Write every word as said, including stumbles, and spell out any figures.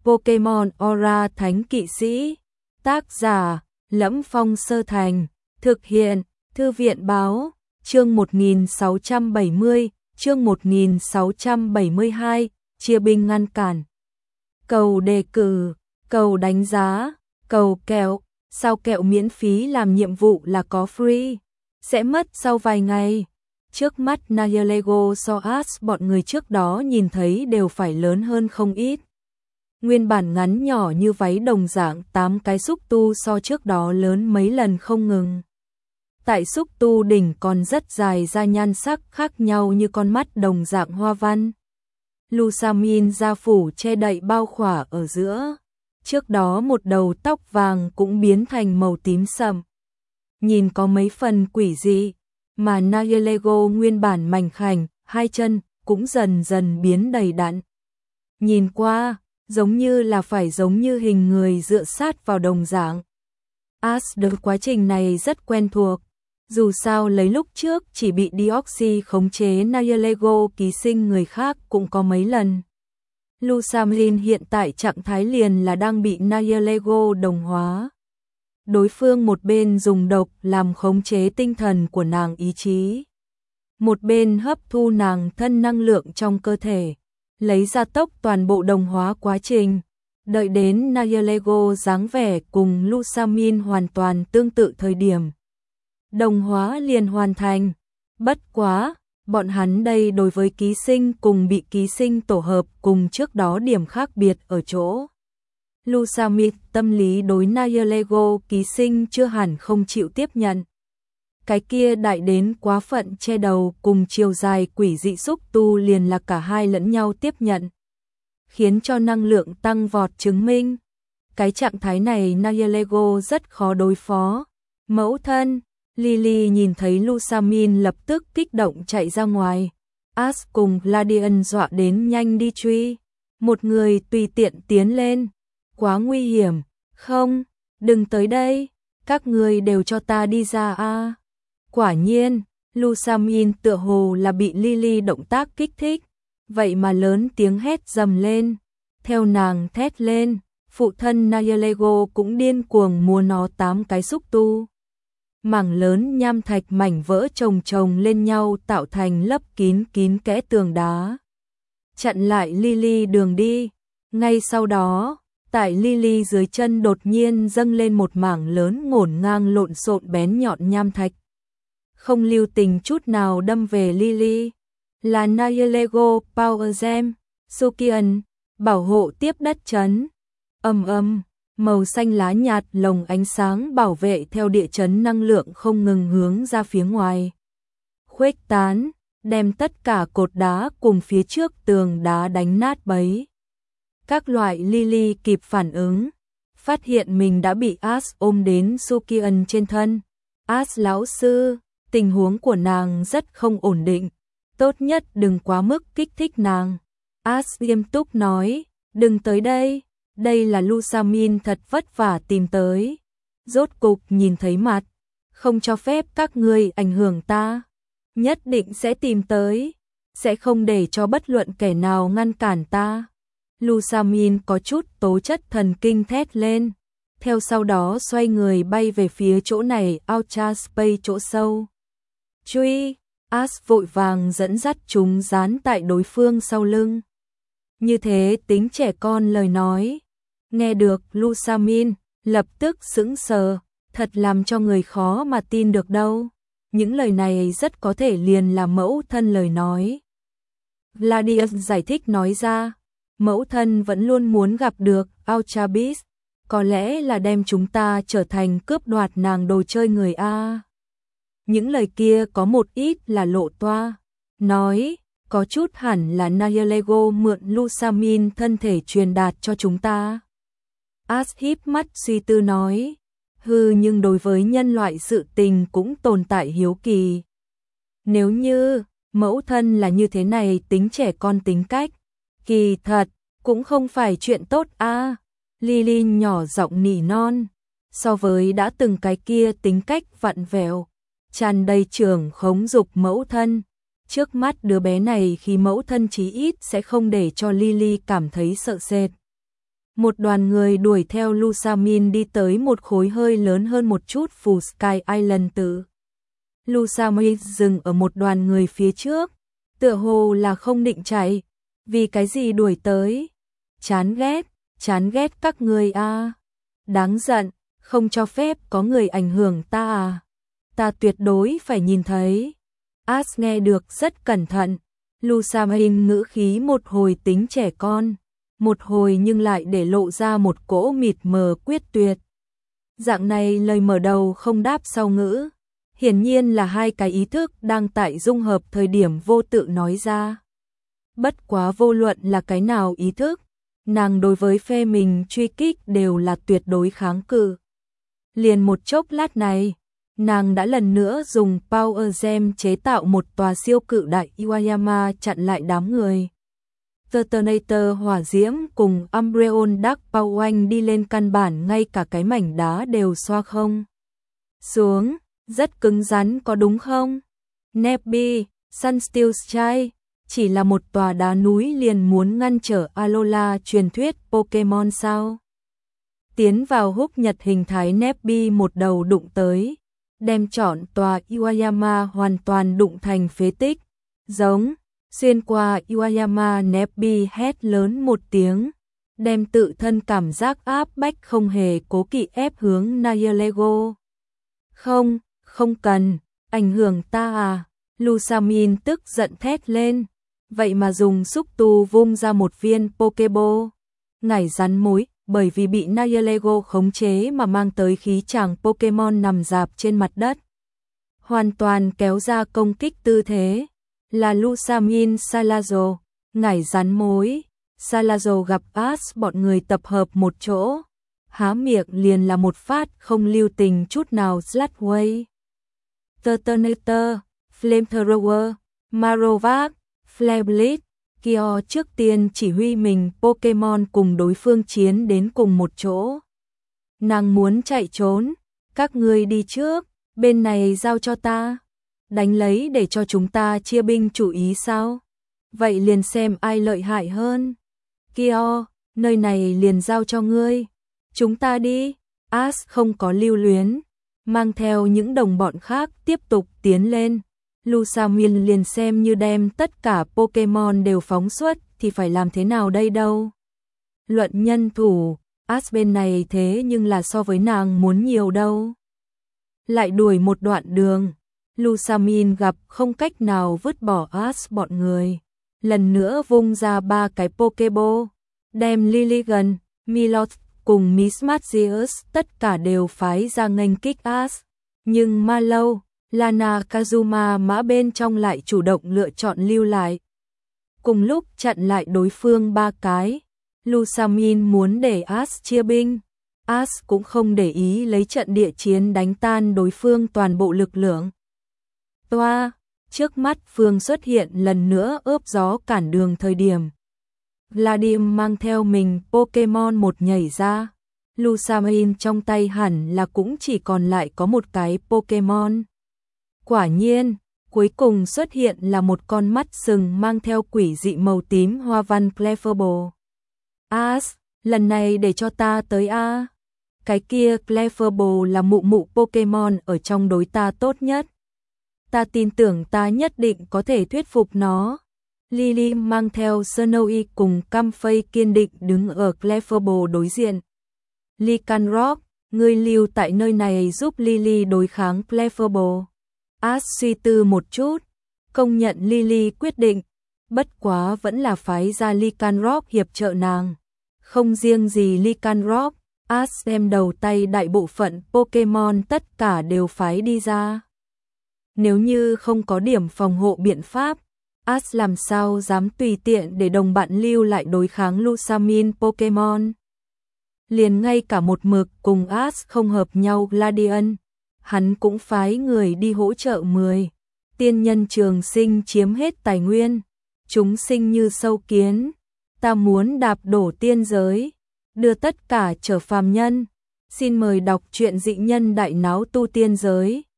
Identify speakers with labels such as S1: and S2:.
S1: Pokemon Aura Thánh Kỵ Sĩ. Tác giả: Lẫm Phong Sơ Thành. Thực hiện: Thư viện báo. Chương một nghìn sáu trăm bảy mươi, chương một nghìn sáu trăm bảy mươi hai, chia binh ngăn cản. Cầu đề cử, cầu đánh giá, cầu kẹo. Sao kẹo miễn phí làm nhiệm vụ là có free? Sẽ mất sau vài ngày. Trước mắt Nayalego so as bọn người trước đó nhìn thấy đều phải lớn hơn không ít. Nguyên bản ngắn nhỏ như váy đồng dạng tám cái xúc tu so trước đó lớn mấy lần không ngừng. Tại xúc tu đỉnh còn rất dài ra nhan sắc khác nhau như con mắt đồng dạng hoa văn. Lusamin da phủ che đậy bao khỏa ở giữa. Trước đó một đầu tóc vàng cũng biến thành màu tím sậm. Nhìn có mấy phần quỷ dị, mà Nayalego nguyên bản mảnh khảnh, hai chân cũng dần dần biến đầy đặn. Nhìn qua, giống như là phải giống như hình người dựa sát vào đồng dạng. As được quá trình này rất quen thuộc. Dù sao lấy lúc trước chỉ bị Deoxy khống chế Nayalego ký sinh người khác cũng có mấy lần. Lusamin hiện tại trạng thái liền là đang bị Nayalego đồng hóa. Đối phương một bên dùng độc làm khống chế tinh thần của nàng ý chí. Một bên hấp thu nàng thân năng lượng trong cơ thể, lấy ra tốc toàn bộ đồng hóa quá trình. Đợi đến Nayalego dáng vẻ cùng Lusamin hoàn toàn tương tự thời điểm. Đồng hóa liền hoàn thành. Bất quá, bọn hắn đây đối với ký sinh cùng bị ký sinh tổ hợp cùng trước đó điểm khác biệt ở chỗ. Lusamin tâm lý đối Nayalego ký sinh chưa hẳn không chịu tiếp nhận. Cái kia đại đến quá phận che đầu cùng chiều dài quỷ dị xúc tu liền là cả hai lẫn nhau tiếp nhận. Khiến cho năng lượng tăng vọt chứng minh. Cái trạng thái này Nayalego rất khó đối phó. Mẫu thân, Lily nhìn thấy Lusamin lập tức kích động chạy ra ngoài. As cùng Gladian dọa đến nhanh đi truy. Một người tùy tiện tiến lên. Quá nguy hiểm. Không, đừng tới đây. Các người đều cho ta đi ra a. Quả nhiên, Lusamin tựa hồ là bị Lily động tác kích thích. Vậy mà lớn tiếng hét dầm lên. Theo nàng thét lên, phụ thân Nayalego cũng điên cuồng mua nó tám cái xúc tu. Mảng lớn nham thạch mảnh vỡ chồng chồng lên nhau tạo thành lấp kín kín kẽ tường đá. Chặn lại Lily đường đi. Ngay sau đó, tại Lily dưới chân đột nhiên dâng lên một mảng lớn ngổn ngang lộn xộn bén nhọn nham thạch. Không lưu tình chút nào đâm về Lily. Là Nayalego Power Gem, Sukian, bảo hộ tiếp đất chấn. Ầm ầm. Màu xanh lá nhạt lồng ánh sáng bảo vệ theo địa chấn năng lượng không ngừng hướng ra phía ngoài. Khuếch tán, đem tất cả cột đá cùng phía trước tường đá đánh nát bấy. Các loại Lily kịp phản ứng, phát hiện mình đã bị As ôm đến Sukian trên thân. As lão sư, tình huống của nàng rất không ổn định, tốt nhất đừng quá mức kích thích nàng. As nghiêm túc nói, đừng tới đây. Đây là Lusamin thật vất vả tìm tới. Rốt cục nhìn thấy mặt. Không cho phép các ngươi ảnh hưởng ta. Nhất định sẽ tìm tới. Sẽ không để cho bất luận kẻ nào ngăn cản ta. Lusamin có chút tố chất thần kinh thét lên. Theo sau đó xoay người bay về phía chỗ này Ultra Space chỗ sâu. Truy, As vội vàng dẫn dắt chúng dán tại đối phương sau lưng. Như thế tính trẻ con lời nói. Nghe được Lusamin, lập tức sững sờ, thật làm cho người khó mà tin được đâu. Những lời này rất có thể liền là mẫu thân lời nói. Gladius giải thích nói ra, mẫu thân vẫn luôn muốn gặp được Ultra Beast, có lẽ là đem chúng ta trở thành cướp đoạt nàng đồ chơi người A. Những lời kia có một ít là lộ toa, nói, có chút hẳn là Nayalego mượn Lusamin thân thể truyền đạt cho chúng ta. As híp mắt suy tư nói, hư nhưng đối với nhân loại sự tình cũng tồn tại hiếu kỳ. Nếu như mẫu thân là như thế này tính trẻ con tính cách, kỳ thật, cũng không phải chuyện tốt a. À. Lily nhỏ giọng nỉ non, so với đã từng cái kia tính cách vặn vẹo, tràn đầy trưởng khống dục mẫu thân. Trước mắt đứa bé này khi mẫu thân chí ít sẽ không để cho Lily cảm thấy sợ sệt. Một đoàn người đuổi theo Lusamin đi tới một khối hơi lớn hơn một chút phủ Sky Island tự. Lusamin dừng ở một đoàn người phía trước, tựa hồ là không định chạy. Vì cái gì đuổi tới? Chán ghét, chán ghét các người a. Đáng giận, không cho phép có người ảnh hưởng ta à. Ta tuyệt đối phải nhìn thấy. As nghe được rất cẩn thận. Lusamin ngữ khí một hồi tính trẻ con, một hồi nhưng lại để lộ ra một cỗ mịt mờ quyết tuyệt. Dạng này lời mở đầu không đáp sau ngữ, hiển nhiên là hai cái ý thức đang tại dung hợp thời điểm vô tự nói ra. Bất quá vô luận là cái nào ý thức, nàng đối với phe mình truy kích đều là tuyệt đối kháng cự. Liền một chốc lát này, nàng đã lần nữa dùng Power Gem chế tạo một tòa siêu cự đại Iwayama chặn lại đám người. Detonator hỏa diễm cùng Umbreon Dark Power đi lên căn bản ngay cả cái mảnh đá đều xoa không xuống, rất cứng rắn có đúng không? Nebby, Sunsteel Sky, chỉ là một tòa đá núi liền muốn ngăn trở Alola truyền thuyết Pokemon sao? Tiến vào húc nhật hình thái Nebby một đầu đụng tới, đem trọn tòa Iwayama hoàn toàn đụng thành phế tích, giống, xuyên qua Iwayama. Nebby hét lớn một tiếng, đem tự thân cảm giác áp bách không hề cố kỵ ép hướng Nihilego. Không, không cần, ảnh hưởng ta à, Lusamin tức giận thét lên, vậy mà dùng xúc tu vung ra một viên Pokeball, ngải rắn mối. Bởi vì bị Nihilego khống chế mà mang tới khí chàng Pokemon nằm rạp trên mặt đất. Hoàn toàn kéo ra công kích tư thế. Là Lusamin Salazo, ngải rắn mối. Salazo gặp As bọn người tập hợp một chỗ. Há miệng liền là một phát không lưu tình chút nào Slashway. Detonator, Flamethrower, Marowak, Flare Kyo trước tiên chỉ huy mình Pokemon cùng đối phương chiến đến cùng một chỗ. Nàng muốn chạy trốn, các ngươi đi trước, bên này giao cho ta. Đánh lấy để cho chúng ta chia binh chủ ý sao? Vậy liền xem ai lợi hại hơn. Kyo, nơi này liền giao cho ngươi. Chúng ta đi. As không có lưu luyến, mang theo những đồng bọn khác tiếp tục tiến lên. Lusamin liền xem như đem tất cả Pokemon đều phóng xuất thì phải làm thế nào đây đâu. Luận nhân thủ, As bên này thế nhưng là so với nàng muốn nhiều đâu. Lại đuổi một đoạn đường, Lusamin gặp không cách nào vứt bỏ As bọn người. Lần nữa vung ra ba cái Pokeball, đem Lilligant, Miloth cùng Miss Magius tất cả đều phái ra nghênh kích As. Nhưng Mallow, Lana Kazuma mã bên trong lại chủ động lựa chọn lưu lại. Cùng lúc chặn lại đối phương ba cái, Lusamin muốn để As chia binh. As cũng không để ý lấy trận địa chiến đánh tan đối phương toàn bộ lực lượng. Toa, trước mắt Phương xuất hiện lần nữa ướp gió cản đường thời điểm. Vladim mang theo mình Pokemon một nhảy ra. Lusamin trong tay hẳn là cũng chỉ còn lại có một cái Pokemon. Quả nhiên, cuối cùng xuất hiện là một con mắt sừng mang theo quỷ dị màu tím hoa văn Clefable. As, lần này để cho ta tới a. Cái kia Clefable là mụ mụ Pokemon ở trong đối ta tốt nhất. Ta tin tưởng ta nhất định có thể thuyết phục nó. Lily mang theo Snowy cùng Comfey kiên định đứng ở Clefable đối diện. Lycanroc, ngươi lưu tại nơi này giúp Lily đối kháng Clefable. As suy tư một chút, công nhận Lily quyết định, bất quá vẫn là phái ra Lycanroc hiệp trợ nàng. Không riêng gì Lycanroc, As đem đầu tay đại bộ phận Pokemon tất cả đều phái đi ra. Nếu như không có điểm phòng hộ biện pháp, As làm sao dám tùy tiện để đồng bạn lưu lại đối kháng Lusamin Pokemon. Liền ngay cả một mực cùng As không hợp nhau Gladian, hắn cũng phái người đi hỗ trợ mười. Tiên nhân trường sinh chiếm hết tài nguyên, chúng sinh như sâu kiến, ta muốn đạp đổ tiên giới, đưa tất cả trở phàm nhân. Xin mời đọc truyện Dị Nhân Đại Náo Tu Tiên Giới.